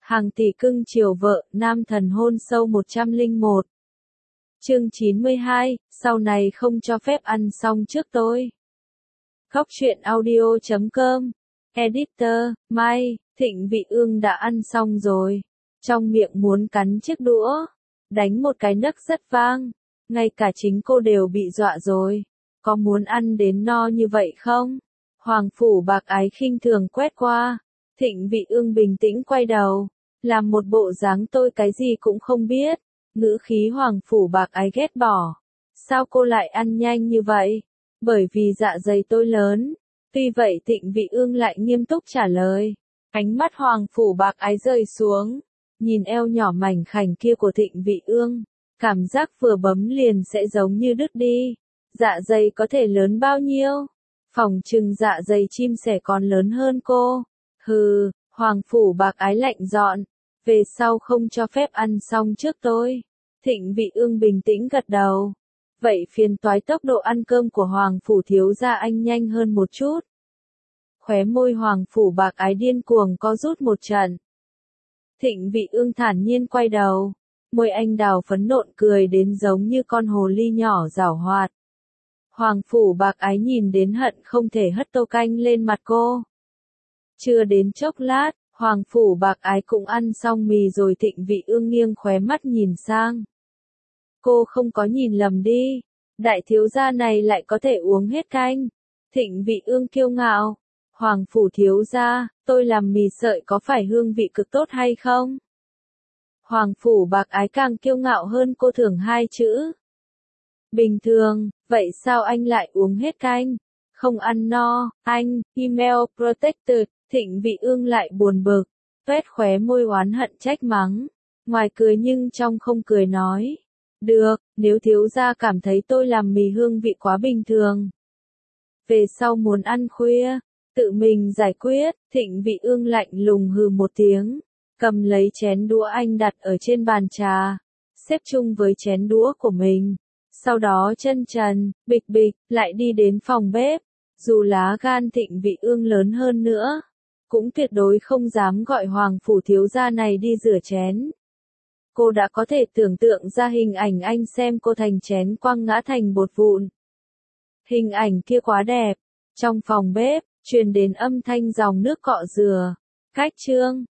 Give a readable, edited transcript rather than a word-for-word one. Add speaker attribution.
Speaker 1: Hàng tỷ cưng chiều vợ, nam thần hôn sâu 101. Chương 92, sau này không cho phép ăn xong trước tôi. Khóc chuyện audio.com. Editor, Mai, Thịnh Vị Ương đã ăn xong rồi. Trong miệng muốn cắn chiếc đũa. Đánh một cái nấc rất vang. Ngay cả chính cô đều bị dọa rồi. Có muốn ăn đến no như vậy không? Hoàng Phủ Bạc Ái khinh thường quét qua. Thịnh Vị Ương bình tĩnh quay đầu. Làm một bộ dáng tôi cái gì cũng không biết. Ngữ khí Hoàng Phủ Bạc Ái ghét bỏ. Sao cô lại ăn nhanh như vậy? Bởi vì dạ dày tôi lớn. Tuy vậy Thịnh Vị Ương lại nghiêm túc trả lời. Ánh mắt Hoàng Phủ Bạc Ái rơi xuống. Nhìn eo nhỏ mảnh khảnh kia của Thịnh Vị Ương. Cảm giác vừa bấm liền sẽ giống như đứt đi. Dạ dày có thể lớn bao nhiêu? Phòng trừng dạ dày chim sẻ còn lớn hơn cô. Hừ, Hoàng Phủ Bạc Ái lạnh giọng. Về sau không cho phép ăn xong trước tôi. Thịnh Vị Ương bình tĩnh gật đầu. Vậy phiền toái tốc độ ăn cơm của Hoàng Phủ thiếu gia anh nhanh hơn một chút. Khóe môi Hoàng Phủ Bạc Ái điên cuồng co rút một trận. Thịnh Vị Ương thản nhiên quay đầu. Môi anh đào phấn nộn cười đến giống như con hồ ly nhỏ giảo hoạt. Hoàng Phủ Bạc Ái nhìn đến hận không thể hất tô canh lên mặt cô. Chưa đến chốc lát, Hoàng Phủ Bạc Ái cũng ăn xong mì rồi. Thịnh Vị Ương nghiêng khóe mắt nhìn sang. Cô không có nhìn lầm đi. Đại thiếu gia này lại có thể uống hết canh. Thịnh Vị Ương kiêu ngạo. Hoàng Phủ thiếu gia, tôi làm mì sợi có phải hương vị cực tốt hay không? Hoàng Phủ Bạc Ái càng kiêu ngạo hơn cô thường hai chữ. Bình thường, vậy sao anh lại uống hết canh? Không ăn no, anh, email protected. Thịnh Vị Ương lại buồn bực, tuét khóe môi oán hận trách mắng. Ngoài cười nhưng trong không cười nói. Được, nếu thiếu gia cảm thấy tôi làm mì hương vị quá bình thường. Về sau muốn ăn khuya, tự mình giải quyết. Thịnh Vị Ương lạnh lùng hừ một tiếng. Cầm lấy chén đũa anh đặt ở trên bàn trà. Xếp chung với chén đũa của mình. Sau đó chân trần, bịch bịch, lại đi đến phòng bếp. Dù lá gan Thịnh Vị Ương lớn hơn nữa, cũng tuyệt đối không dám gọi Hoàng Phủ thiếu gia này đi rửa chén. Cô đã có thể tưởng tượng ra hình ảnh anh xem cô thành chén quăng ngã thành bột vụn. Hình ảnh kia quá đẹp. Trong phòng bếp, truyền đến âm thanh dòng nước cọ rửa. Cách chương.